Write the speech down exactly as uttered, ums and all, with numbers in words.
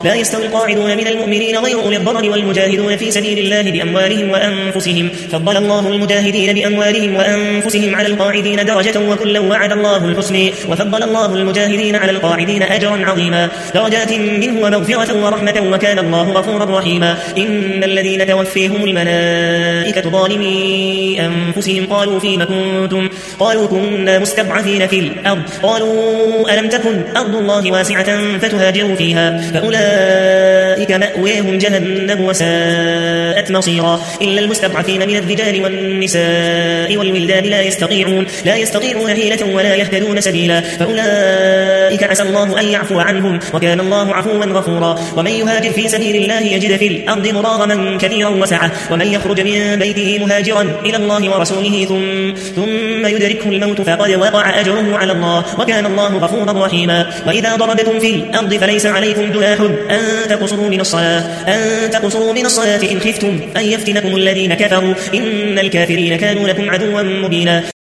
لا يستوي القاعدون من المؤمنين غير أولي الضرر والمجاهدون في سبيل الله بأموالهم وأنفسهم فضل الله المجاهدين بأموالهم وأنفسهم على القاعدين درجة وكلا وعد الله الحسن وفضل الله المجاهدين على القاعدين أجرا عظيما درجات منه ومغفرة ورحمة وكان الله غفورا رحيما إن الذين توفيهم الملائكة ظالمي أنفسهم قالوا فيما كنتم قالوا كنا مستضعفين في الأرض قالوا ألم تكن أرض الله واسعة فتهاجروا فيها فأولئك مأويهم جهنم وساءت مصيرا إلا المستضعفين من الرجال والنساء والولدان لا يستطيعون لا يستطيعون حيلة ولا يهتدون سبيلا فأولئك عسى الله أن يعفو عنهم وكان الله عفوا غفورا ومن يهاجر في سبيل الله يجد في الأرض مراغما كثيرا وسعة ومن يخرج من بيته مهاجرا إلى الله ورسوله ثم, ثم يدركه الموت فقد وقع أجره على الله وكان الله غفورا رحيما وإذا ضربتم في الأرض فليس عليكم جناح أن تقصروا من الصلاة أن تقصروا من الصلاة إن خفتم أن يفتنكم الذين كفروا إن الكافرين كانوا لكم عدوا مبينا